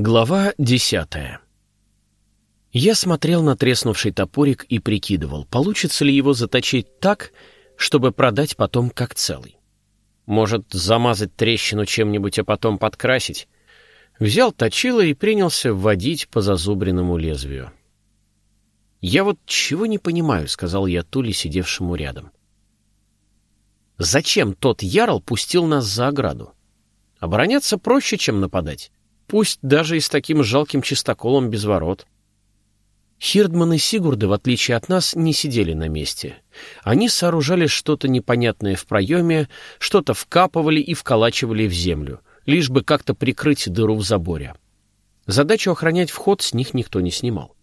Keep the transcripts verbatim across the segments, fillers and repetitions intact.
Глава десятая. Я смотрел на треснувший топорик и прикидывал, получится ли его заточить так, чтобы продать потом как целый. Может, замазать трещину чем-нибудь, а потом подкрасить. Взял точило и принялся вводить по зазубренному лезвию. «Я вот чего не понимаю», — сказал я Туле, сидевшему рядом. «Зачем тот ярл пустил нас за ограду? Обороняться проще, чем нападать. Пусть даже и с таким жалким чистоколом без ворот». Хирдман и Сигурды, в отличие от нас, не сидели на месте. Они сооружали что-то непонятное в проеме, что-то вкапывали и вколачивали в землю, лишь бы как-то прикрыть дыру в заборе. Задачу охранять вход с них никто не снимал.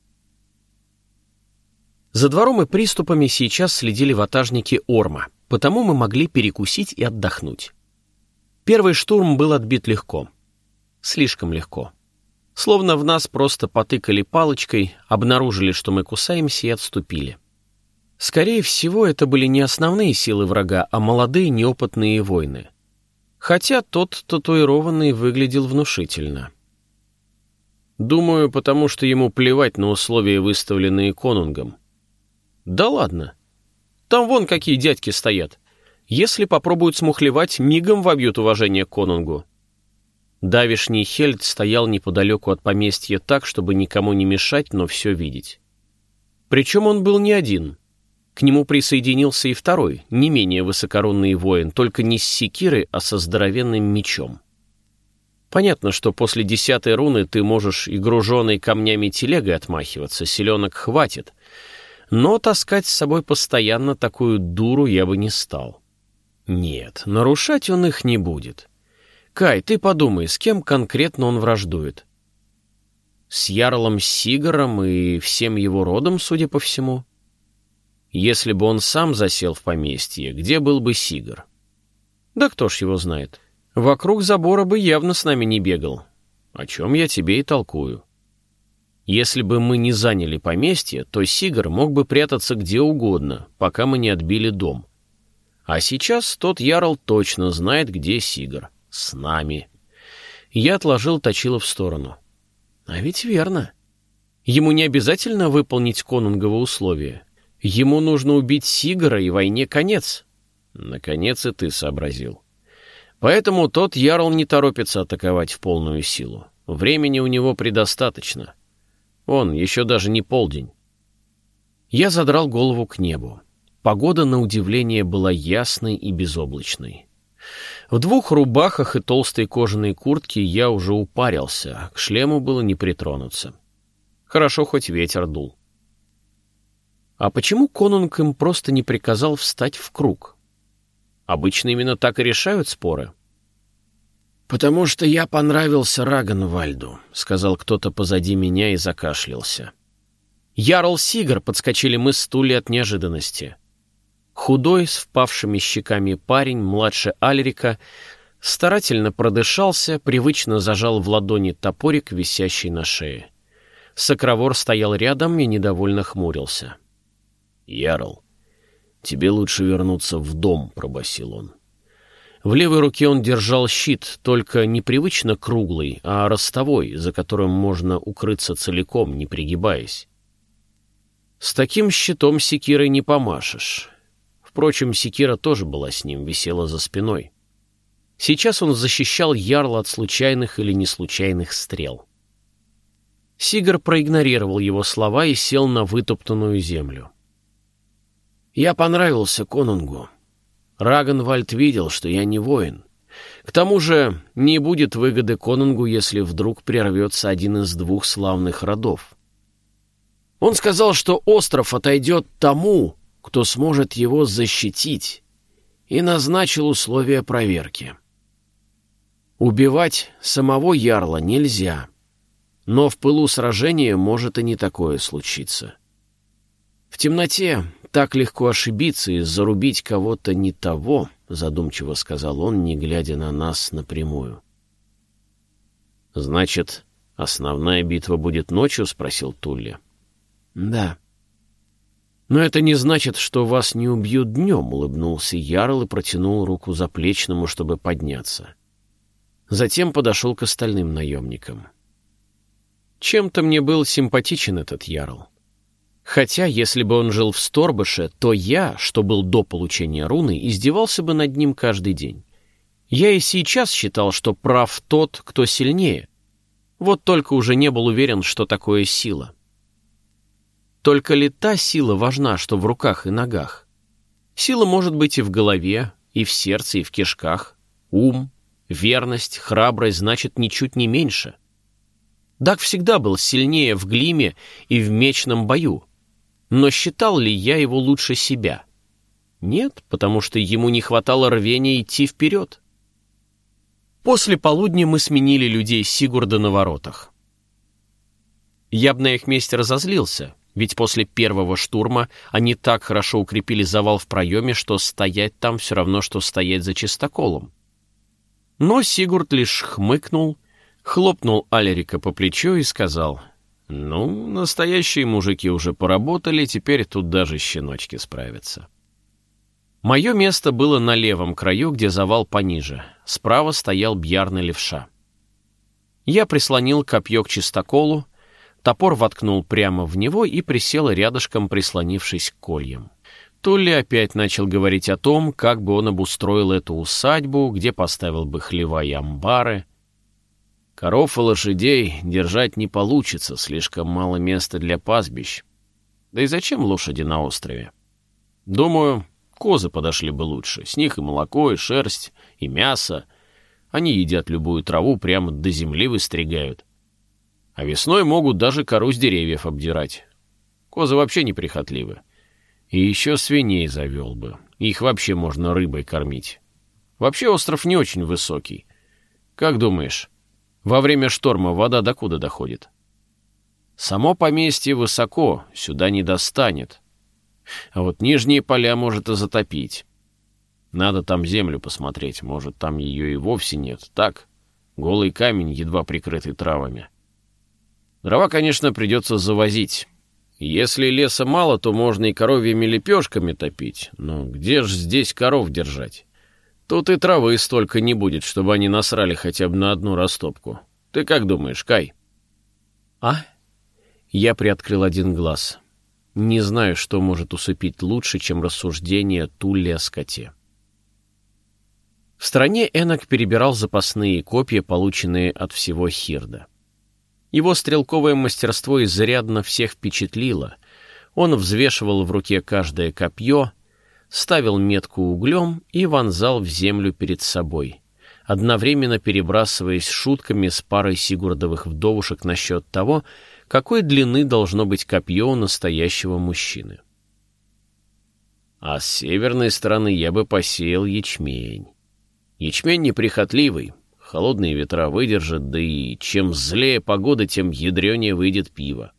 За двором и приступами сейчас следили ватажники Орма, потому мы могли перекусить и отдохнуть. Первый штурм был отбит легко. Слишком легко. Словно в нас просто потыкали палочкой, обнаружили, что мы кусаемся, и отступили. Скорее всего, это были не основные силы врага, а молодые неопытные воины. Хотя тот татуированный выглядел внушительно. Думаю, потому что ему плевать на условия, выставленные конунгом. Да ладно. Там вон какие дядьки стоят. Если попробуют смухлевать, мигом вобьют уважение к конунгу. Давишний Хельд стоял неподалеку от поместья так, чтобы никому не мешать, но все видеть. Причем он был не один. К нему присоединился и второй, не менее высокорунный воин, только не с секирой, а со здоровенным мечом. Понятно, что после десятой руны ты можешь и груженной камнями телегой отмахиваться, селенок хватит, но таскать с собой постоянно такую дуру я бы не стал. Нет, нарушать он их не будет. Кай, ты подумай, с кем конкретно он враждует? С ярлом Сигаром и всем его родом, судя по всему. Если бы он сам засел в поместье, где был бы Сигар? Да кто ж его знает. Вокруг забора бы явно с нами не бегал. О чем я тебе и толкую. Если бы мы не заняли поместье, то Сигар мог бы прятаться где угодно, пока мы не отбили дом. А сейчас тот ярл точно знает, где Сигар. С нами. Я отложил точило в сторону. А ведь верно. Ему не обязательно выполнить конунгово условие. Ему нужно убить Сигара, и войне конец. Наконец и ты сообразил. Поэтому тот ярл не торопится атаковать в полную силу. Времени у него предостаточно. Он еще даже не полдень. Я задрал голову к небу. Погода, на удивление, была ясной и безоблачной. В двух рубахах и толстой кожаной куртке я уже упарился, к шлему было не притронуться. Хорошо, хоть ветер дул. А почему конунг им просто не приказал встать в круг? Обычно именно так и решают споры. «Потому что я понравился Рагнвальду», — сказал кто-то позади меня и закашлялся. «Ярл Сигар», — подскочили мы с Тулли от неожиданности. Худой, с впавшими щеками парень, младше Альрика, старательно продышался, привычно зажал в ладони топорик, висящий на шее. Сокровор стоял рядом и недовольно хмурился. «Ярл, тебе лучше вернуться в дом», — пробасил он. В левой руке он держал щит, только непривычно круглый, а ростовой, за которым можно укрыться целиком, не пригибаясь. С таким щитом секирой не помашешь. Впрочем, секира тоже была с ним, висела за спиной. Сейчас он защищал ярла от случайных или неслучайных стрел. Сигар проигнорировал его слова и сел на вытоптанную землю. «Я понравился конунгу. Рагнвальд видел, что я не воин. К тому же не будет выгоды конунгу, если вдруг прервется один из двух славных родов. Он сказал, что остров отойдет тому, кто сможет его защитить, и назначил условия проверки. Убивать самого ярла нельзя, но в пылу сражения может и не такое случиться. В темноте так легко ошибиться и зарубить кого-то не того, задумчиво сказал он, не глядя на нас напрямую. «Значит, основная битва будет ночью?» — спросил Тулли. «Да». «Но это не значит, что вас не убьют днем», — улыбнулся ярл и протянул руку заплечному, чтобы подняться. Затем подошел к остальным наемникам. Чем-то мне был симпатичен этот ярл. Хотя, если бы он жил в Сторбыше, то я, что был до получения руны, издевался бы над ним каждый день. Я и сейчас считал, что прав тот, кто сильнее. Вот только уже не был уверен, что такое сила. Только ли та сила важна, что в руках и ногах? Сила может быть и в голове, и в сердце, и в кишках. Ум, верность, храбрость значит ничуть не меньше. Даг всегда был сильнее в глиме и в мечном бою. Но считал ли я его лучше себя? Нет, потому что ему не хватало рвения идти вперед. После полудня мы сменили людей Сигурда на воротах. Я б на их месте разозлился, ведь после первого штурма они так хорошо укрепили завал в проеме, что стоять там все равно, что стоять за чистоколом. Но Сигурд лишь хмыкнул, хлопнул Алерика по плечу и сказал: «Ну, настоящие мужики уже поработали, теперь тут даже щеночки справятся». Мое место было на левом краю, где завал пониже. Справа стоял Бьярна Левша. Я прислонил копье к чистоколу, топор воткнул прямо в него и присел рядышком, прислонившись к кольям. Тулли опять начал говорить о том, как бы он обустроил эту усадьбу, где поставил бы хлева и амбары. Коров и лошадей держать не получится, слишком мало места для пастбищ. Да и зачем лошади на острове? Думаю, козы подошли бы лучше. С них и молоко, и шерсть, и мясо. Они едят любую траву, прямо до земли выстригают. А весной могут даже кору с деревьев обдирать. Козы вообще неприхотливы. И еще свиней завел бы. Их вообще можно рыбой кормить. Вообще остров не очень высокий. Как думаешь, во время шторма вода докуда доходит? Само поместье высоко, сюда не достанет. А вот нижние поля может и затопить. Надо там землю посмотреть, может, там ее и вовсе нет. Так, голый камень, едва прикрытый травами. Дрова, конечно, придется завозить. Если леса мало, то можно и коровьими лепешками топить. Но где ж здесь коров держать? Тут и травы столько не будет, чтобы они насрали хотя бы на одну растопку. Ты как думаешь, Кай? А? Я приоткрыл один глаз. Не знаю, что может усыпить лучше, чем рассуждение Тулли о скоте. В стороне Энок перебирал запасные копья, полученные от всего Хирда. Его стрелковое мастерство изрядно всех впечатлило. Он взвешивал в руке каждое копье, ставил метку углем и вонзал в землю перед собой, одновременно перебрасываясь шутками с парой сигурдовых вдовушек насчет того, какой длины должно быть копье у настоящего мужчины. А с северной стороны я бы посеял ячмень. Ячмень неприхотливый, холодные ветра выдержит, да и чем злее погода, тем ядренее выйдет пиво.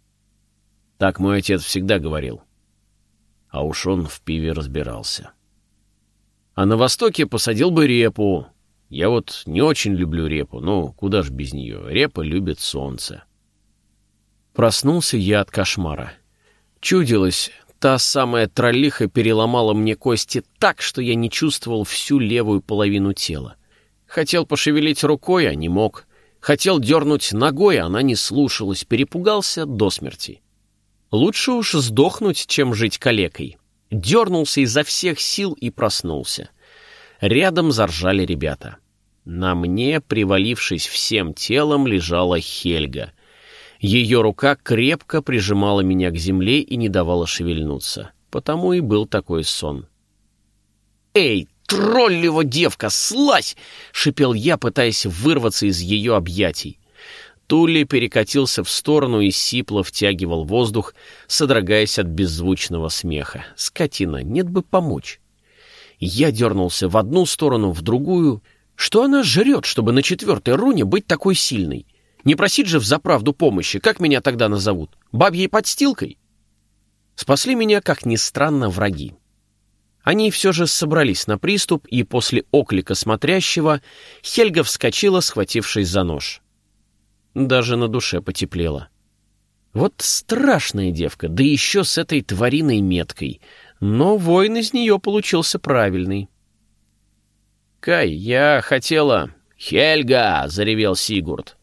Так мой отец всегда говорил. А уж он в пиве разбирался. А на востоке посадил бы репу. Я вот не очень люблю репу, но куда ж без нее? Репа любит солнце. Проснулся я от кошмара. Чудилось, та самая троллиха переломала мне кости так, что я не чувствовал всю левую половину тела. Хотел пошевелить рукой, а не мог. Хотел дернуть ногой, а она не слушалась. Перепугался до смерти. Лучше уж сдохнуть, чем жить калекой. Дернулся изо всех сил и проснулся. Рядом заржали ребята. На мне, привалившись всем телом, лежала Хельга. Ее рука крепко прижимала меня к земле и не давала шевельнуться. Потому и был такой сон. «Эй, троллева девка, слазь!» — шипел я, пытаясь вырваться из ее объятий. Тулли перекатился в сторону и сипло втягивал воздух, содрогаясь от беззвучного смеха. Скотина, нет бы помочь. Я дернулся в одну сторону, в другую. Что она жрет, чтобы на четвертой руне быть такой сильной? Не просить же взаправду помощи, как меня тогда назовут? Бабьей подстилкой? Спасли меня, как ни странно, враги. Они все же собрались на приступ, и после оклика смотрящего Хельга вскочила, схватившись за нож. Даже на душе потеплело. Вот страшная девка, да еще с этой твариной меткой. Но воин из нее получился правильный. «Кай, я хотела...» «Хельга!» — заревел Сигурд.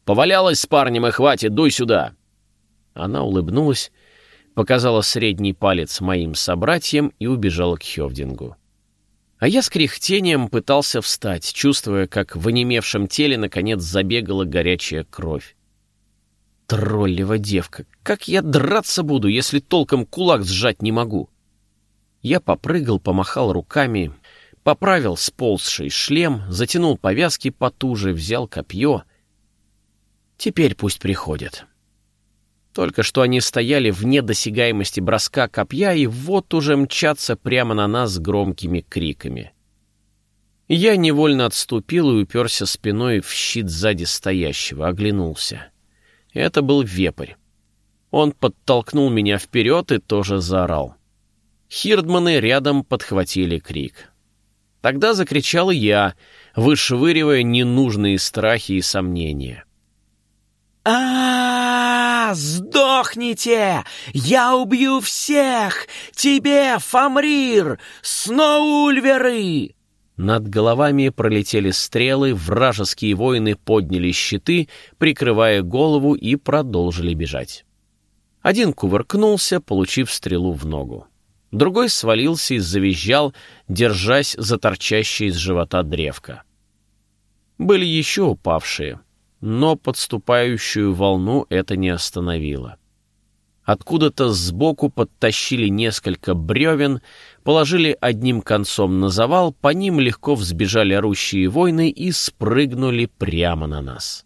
Повалялась с парнем и хватит, дуй сюда!» Она улыбнулась, показала средний палец моим собратьям и убежала к Хёвдингу. А я с кряхтением пытался встать, чувствуя, как в онемевшем теле наконец забегала горячая кровь. Троллева девка, как я драться буду, если толком кулак сжать не могу? Я попрыгал, помахал руками, поправил сползший шлем, затянул повязки потуже, взял копье. Теперь пусть приходят. Только что они стояли вне досягаемости броска копья, и вот уже мчатся прямо на нас с громкими криками. Я невольно отступил и уперся спиной в щит сзади стоящего, оглянулся. Это был вепрь. Он подтолкнул меня вперед и тоже заорал. Хирдманы рядом подхватили крик. Тогда закричал и я, вышвыривая ненужные страхи и сомнения. а Сдохните! Я убью всех! Тебе, Фамрир! Сноульверы!» Над головами пролетели стрелы, вражеские воины подняли щиты, прикрывая голову, и продолжили бежать. Один кувыркнулся, получив стрелу в ногу. Другой свалился и завизжал, держась за торчащее из живота древко. Были еще упавшие, но подступающую волну это не остановило. Откуда-то сбоку подтащили несколько бревен, положили одним концом на завал, по ним легко взбежали орущие воины и спрыгнули прямо на нас.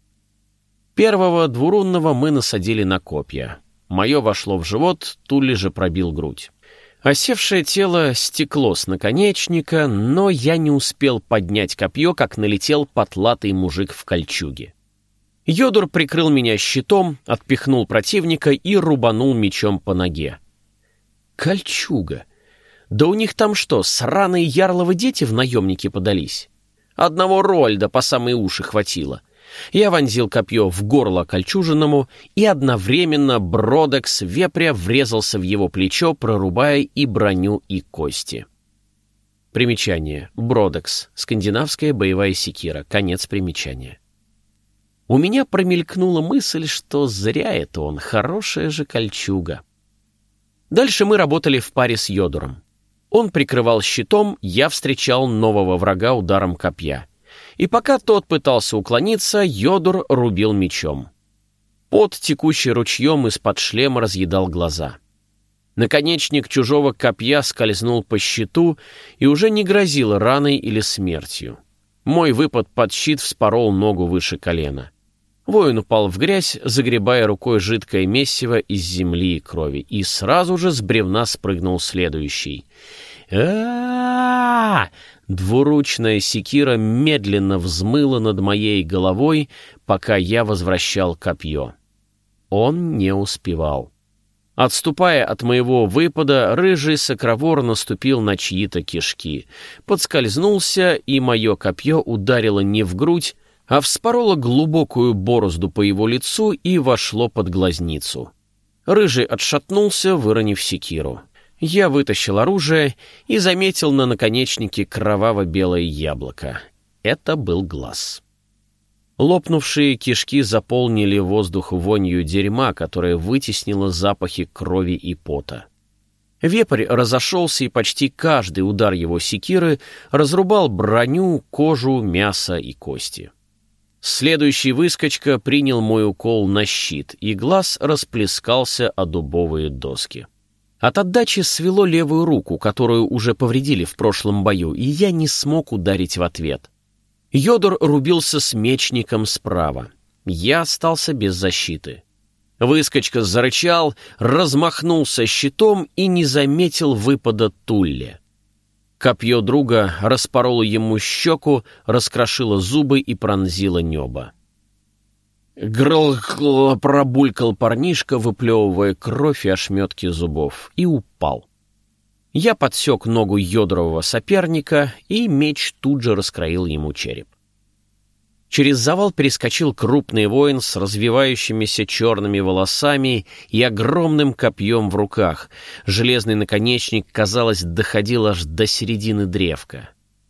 Первого двурунного мы насадили на копья. Мое вошло в живот, Тулли же пробил грудь. Осевшее тело стекло с наконечника, но я не успел поднять копье, как налетел потлатый мужик в кольчуге. Йодур прикрыл меня щитом, отпихнул противника и рубанул мечом по ноге. Кольчуга! Да у них там что, сраные ярловы дети в наемники подались? Одного Рольда по самые уши хватило. Я вонзил копье в горло кольчужиному, и одновременно Бродекс вепря врезался в его плечо, прорубая и броню, и кости. Примечание. Бродекс. Скандинавская боевая секира. Конец примечания. У меня промелькнула мысль, что зря это он, хорошая же кольчуга. Дальше мы работали в паре с Йодуром. Он прикрывал щитом, я встречал нового врага ударом копья. И пока тот пытался уклониться, Йодур рубил мечом. Пот, текущий ручьем, из-под шлема разъедал глаза. Наконечник чужого копья скользнул по щиту и уже не грозил раной или смертью. Мой выпад под щит вспорол ногу выше колена. Воин упал в грязь, загребая рукой жидкое месиво из земли и крови, и сразу же с бревна спрыгнул следующий. а Двуручная секира медленно взмыла над моей головой, пока я возвращал копье. Он не успевал. Отступая от моего выпада, рыжий сокровор наступил на чьи-то кишки, подскользнулся, и мое копье ударило не в грудь, а вспороло глубокую борозду по его лицу и вошло под глазницу. Рыжий отшатнулся, выронив секиру. Я вытащил оружие и заметил на наконечнике кроваво-белое яблоко. Это был глаз. Лопнувшие кишки заполнили воздух вонью дерьма, которое вытеснило запахи крови и пота. Вепрь разошелся, и почти каждый удар его секиры разрубал броню, кожу, мясо и кости. Следующий выскочка принял мой укол на щит, и глаз расплескался о дубовые доски. От отдачи свело левую руку, которую уже повредили в прошлом бою, и я не смог ударить в ответ. Йодур рубился с мечником справа. Я остался без защиты. Выскочка зарычал, размахнулся щитом и не заметил выпада Тулли. Копье друга распороло ему щеку, раскрошило зубы и пронзило небо. Грл-грл пробулькал парнишка, выплевывая кровь и ошметки зубов, и упал. Я подсек ногу йодрового соперника, и меч тут же раскроил ему череп. Через завал перескочил крупный воин с развивающимися черными волосами и огромным копьем в руках. Железный наконечник, казалось, доходил аж до середины древка.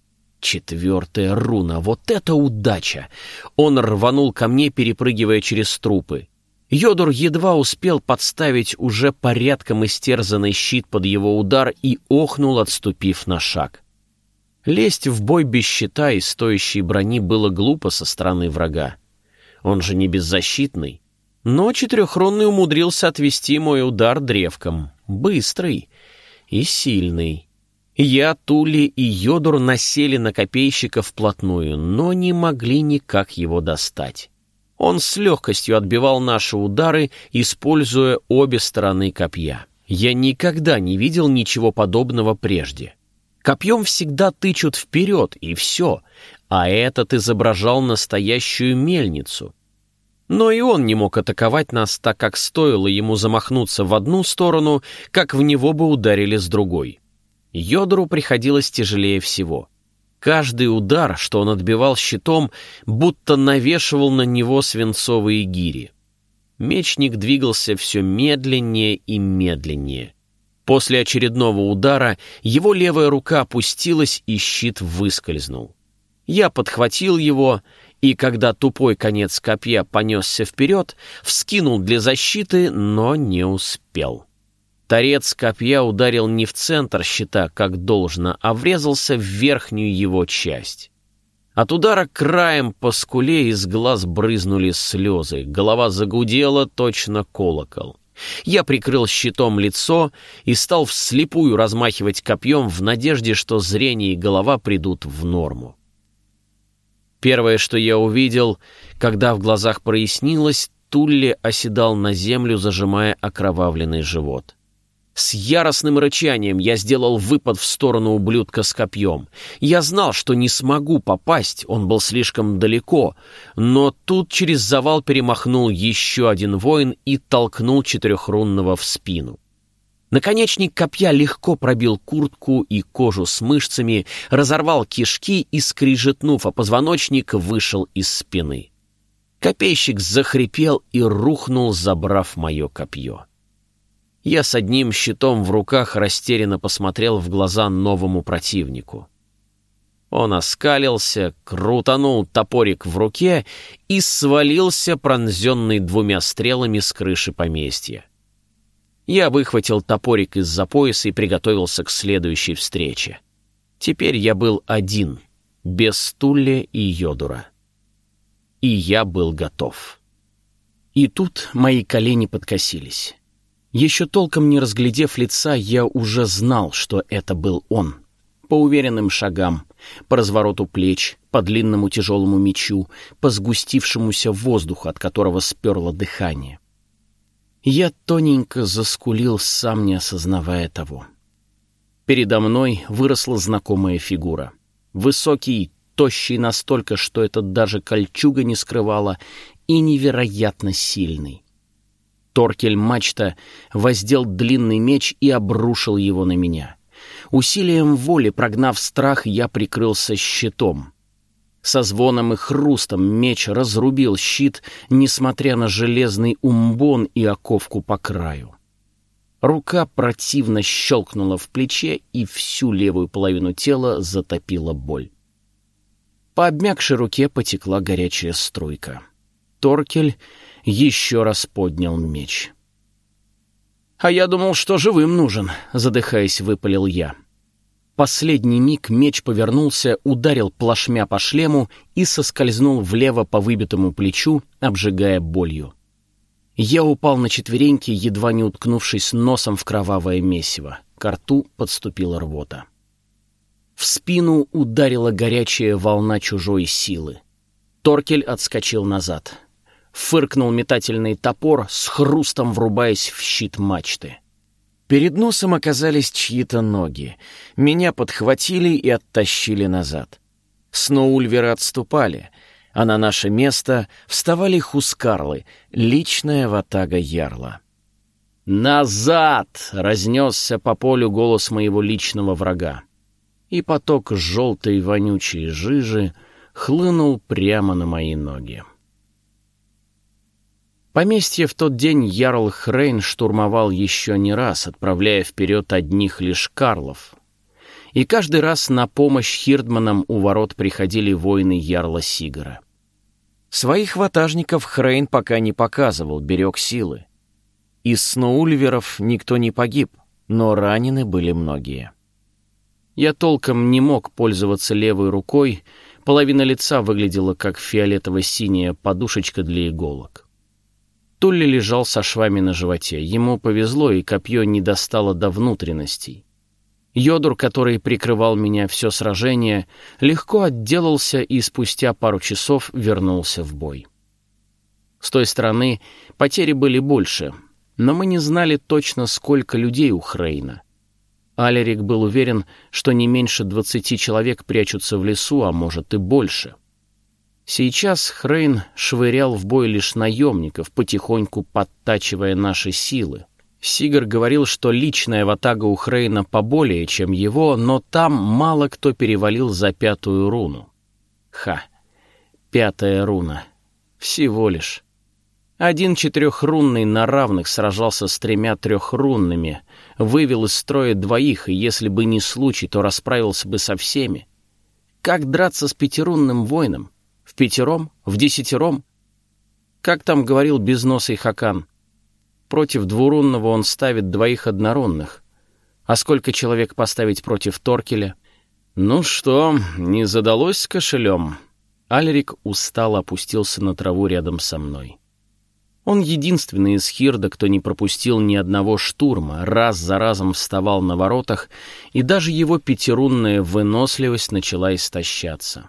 Четвертая руна, вот это удача! Он рванул ко мне, перепрыгивая через трупы. Йодур едва успел подставить уже порядком истерзанный щит под его удар и охнул, отступив на шаг. Лезть в бой без щита и стоящей брони было глупо со стороны врага. Он же не беззащитный. Но четырехрунный умудрился отвести мой удар древком. Быстрый и сильный. Я, Тулли и Йодур насели на копейщика вплотную, но не могли никак его достать. Он с легкостью отбивал наши удары, используя обе стороны копья. Я никогда не видел ничего подобного прежде. Копьем всегда тычут вперед, и все, а этот изображал настоящую мельницу. Но и он не мог атаковать нас, так как стоило ему замахнуться в одну сторону, как в него бы ударили с другой. Йодуру приходилось тяжелее всего. Каждый удар, что он отбивал щитом, будто навешивал на него свинцовые гири. Мечник двигался все медленнее и медленнее. После очередного удара его левая рука опустилась, и щит выскользнул. Я подхватил его, и когда тупой конец копья понесся вперед, вскинул для защиты, но не успел. Торец копья ударил не в центр щита, как должно, а врезался в верхнюю его часть. От удара краем по скуле из глаз брызнули слезы, голова загудела, точно колокол. Я прикрыл щитом лицо и стал вслепую размахивать копьем в надежде, что зрение и голова придут в норму. Первое, что я увидел, когда в глазах прояснилось, Тулли оседал на землю, зажимая окровавленный живот. С яростным рычанием я сделал выпад в сторону ублюдка с копьем. Я знал, что не смогу попасть, он был слишком далеко, но тут через завал перемахнул еще один воин и толкнул четырехрунного в спину. Наконечник копья легко пробил куртку и кожу с мышцами, разорвал кишки и, скрижетнув о позвоночник, вышел из спины. Копейщик захрипел и рухнул, забрав мое копье. Я с одним щитом в руках растерянно посмотрел в глаза новому противнику. Он оскалился, крутанул топорик в руке и свалился, пронзенный двумя стрелами с крыши поместья. Я выхватил топорик из-за пояса и приготовился к следующей встрече. Теперь я был один, без Тулли и Йодура. И я был готов. И тут мои колени подкосились. Еще толком не разглядев лица, я уже знал, что это был он. По уверенным шагам, по развороту плеч, по длинному тяжелому мечу, по сгустившемуся воздуху, от которого сперло дыхание. Я тоненько заскулил, сам не осознавая того. Передо мной выросла знакомая фигура. Высокий, тощий настолько, что это даже кольчуга не скрывала, и невероятно сильный. Торкель Мачта воздел длинный меч и обрушил его на меня. Усилием воли, прогнав страх, я прикрылся щитом. Со звоном и хрустом меч разрубил щит, несмотря на железный умбон и оковку по краю. Рука противно щелкнула в плече, и всю левую половину тела затопила боль. По обмякшей руке потекла горячая струйка. Торкель еще раз поднял меч. «А я думал, что живым нужен», — задыхаясь, выпалил я. Последний миг меч повернулся, ударил плашмя по шлему и соскользнул влево по выбитому плечу, обжигая болью. Я упал на четвереньки, едва не уткнувшись носом в кровавое месиво. Ко рту подступила рвота. В спину ударила горячая волна чужой силы. Торкель отскочил назад. Фыркнул метательный топор, с хрустом врубаясь в щит мачты. Перед носом оказались чьи-то ноги. Меня подхватили и оттащили назад. Сноульверы отступали, а на наше место вставали хускарлы, личная ватага ярла. «Назад!» — разнесся по полю голос моего личного врага. И поток желтой вонючей жижи хлынул прямо на мои ноги. Поместье в тот день ярл Хрейн штурмовал еще не раз, отправляя вперед одних лишь карлов. И каждый раз на помощь хирдманам у ворот приходили воины ярла Сигара. Своих ватажников Хрейн пока не показывал, берег силы. Из сноульверов никто не погиб, но ранены были многие. Я толком не мог пользоваться левой рукой, половина лица выглядела как фиолетово-синяя подушечка для иголок. Тулли лежал со швами на животе. Ему повезло, и копье не достало до внутренностей. Йодур, который прикрывал меня все сражение, легко отделался и спустя пару часов вернулся в бой. С той стороны потери были больше, но мы не знали точно, сколько людей у Хрейна. Алерик был уверен, что не меньше двадцати человек прячутся в лесу, а может и больше. Сейчас Хрейн швырял в бой лишь наемников, потихоньку подтачивая наши силы. Сигар говорил, что личная ватага у Хрейна поболее, чем его, но там мало кто перевалил за пятую руну. Ха, пятая руна. Всего лишь. Один четырехрунный на равных сражался с тремя трехрунными, вывел из строя двоих, и если бы не случай, то расправился бы со всеми. Как драться с пятирунным воином? В пятером? В десятером? Как там говорил безносый Хакан? Против двурунного он ставит двоих однорунных. А сколько человек поставить против Торкеля? Ну что, не задалось с кошелем? Альрик устало опустился на траву рядом со мной. Он единственный из Хирда, кто не пропустил ни одного штурма, раз за разом вставал на воротах, и даже его пятирунная выносливость начала истощаться.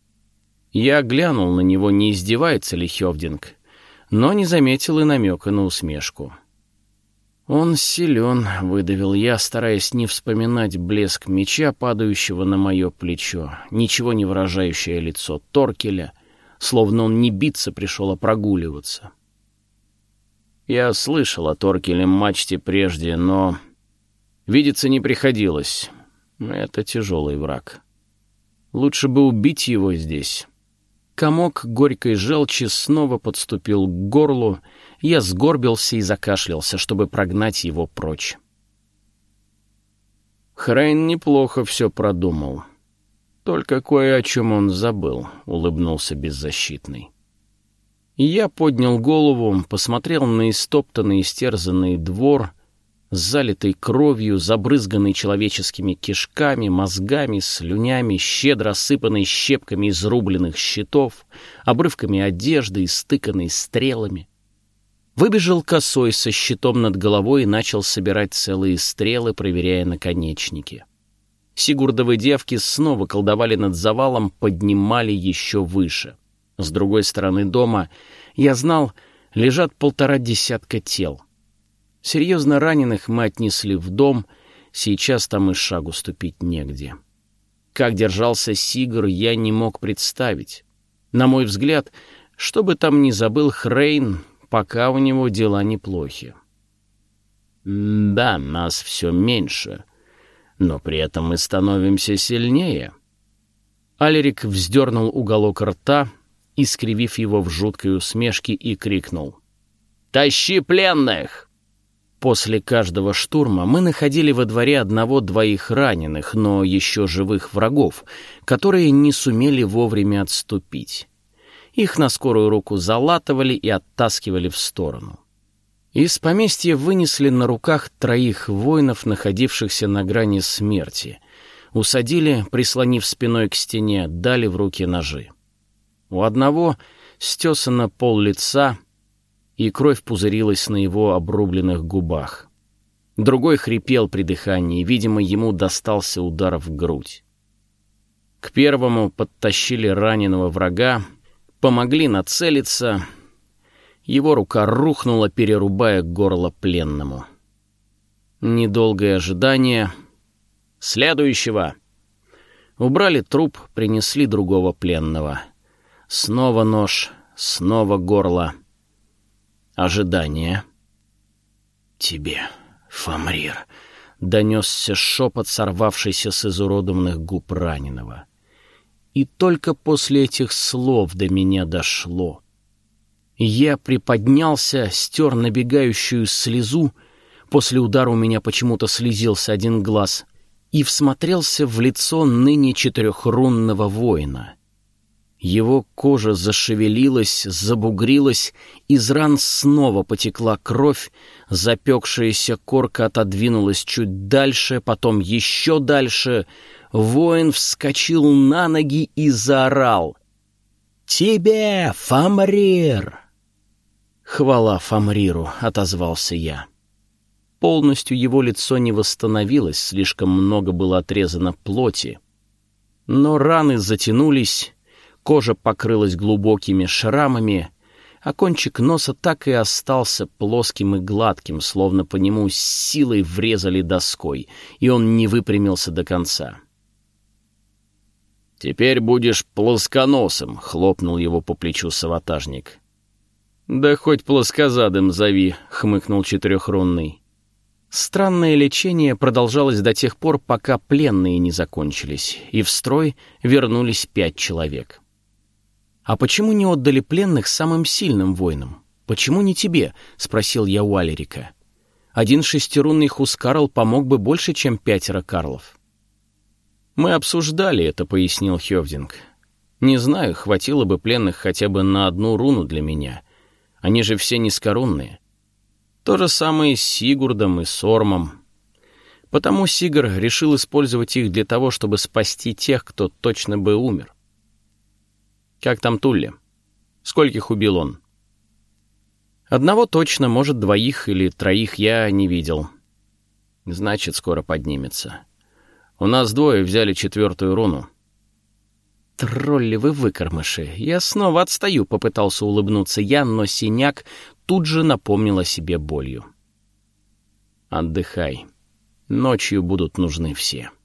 Я глянул на него, не издевается ли Хёвдинг, но не заметил и намека на усмешку. «Он силен», — выдавил я, стараясь не вспоминать блеск меча, падающего на мое плечо, ничего не выражающее лицо Торкеля, словно он не биться пришел, а прогуливаться. Я слышал о Торкелем мачте прежде, но видеться не приходилось. Это тяжелый враг. Лучше бы убить его здесь. Комок горькой желчи снова подступил к горлу. Я сгорбился и закашлялся, чтобы прогнать его прочь. Хрейн неплохо все продумал. Только кое о чем он забыл, — улыбнулся беззащитный. И я поднял голову, посмотрел на истоптанный, истерзанный двор, залитый кровью, забрызганный человеческими кишками, мозгами, слюнями, щедро осыпанный щепками изрубленных щитов, обрывками одежды, истыканной стрелами. Выбежал косой со щитом над головой и начал собирать целые стрелы, проверяя наконечники. Сигурдовы девки снова колдовали над завалом, поднимали еще выше. С другой стороны дома, я знал, лежат полтора десятка тел. Серьезно раненых мы отнесли в дом, сейчас там и шагу ступить негде. Как держался Сигур, я не мог представить. На мой взгляд, что бы там ни забыл Хрейн, пока у него дела неплохи. Да, нас все меньше, но при этом мы становимся сильнее. Алерик вздернул уголок рта, искривив его в жуткой усмешке, и крикнул: «Тащи пленных!» После каждого штурма мы находили во дворе одного-двоих раненых, но еще живых врагов, которые не сумели вовремя отступить. Их на скорую руку залатывали и оттаскивали в сторону. Из поместья вынесли на руках троих воинов, находившихся на грани смерти. Усадили, прислонив спиной к стене, дали в руки ножи. У одного стесано пол лица, и кровь пузырилась на его обрубленных губах. Другой хрипел при дыхании, видимо, ему достался удар в грудь. К первому подтащили раненого врага, помогли нацелиться. Его рука рухнула, перерубая горло пленному. Недолгое ожидание. «Следующего!» Убрали труп, принесли другого пленного. Снова нож, снова горло. Ожидание. «Тебе, Фамрир», — донесся шепот, сорвавшийся с изуродованных губ раненого. И только после этих слов до меня дошло. Я приподнялся, стер набегающую слезу. После удара у меня почему-то слезился один глаз. и всмотрелся в лицо ныне четырехрунного воина. Его кожа зашевелилась, забугрилась, из ран снова потекла кровь, запекшаяся корка отодвинулась чуть дальше, потом еще дальше. Воин вскочил на ноги и заорал: «Тебе, Фамрир!» «Хвала Фамриру!» — отозвался я. Полностью его лицо не восстановилось, слишком много было отрезано плоти. Но раны затянулись, кожа покрылась глубокими шрамами, а кончик носа так и остался плоским и гладким, словно по нему с силой врезали доской, и он не выпрямился до конца. «Теперь будешь плосконосым», — хлопнул его по плечу саватажник. «Да хоть плоскозадым зови», — хмыкнул четырехрунный. Странное лечение продолжалось до тех пор, пока пленные не закончились, и в строй вернулись пять человек. «А почему не отдали пленных самым сильным воинам? Почему не тебе?» — спросил я у Алерика. «Один шестирунный Хускарл помог бы больше, чем пятеро Карлов». «Мы обсуждали это», — пояснил Хёвдинг. «Не знаю, хватило бы пленных хотя бы на одну руну для меня. Они же все низкорунные. То же самое с Сигурдом и Сормом. Потому Сигур решил использовать их для того, чтобы спасти тех, кто точно бы умер. Как там Тулли? Скольких убил он?» «Одного точно, может, двоих или троих я не видел. Значит, скоро поднимется. У нас двое взяли четвертую руну». «Тролли вы выкормыши! Я снова отстаю», — попытался улыбнуться я, но синяк тут же напомнил о себе болью. «Отдыхай. Ночью будут нужны все».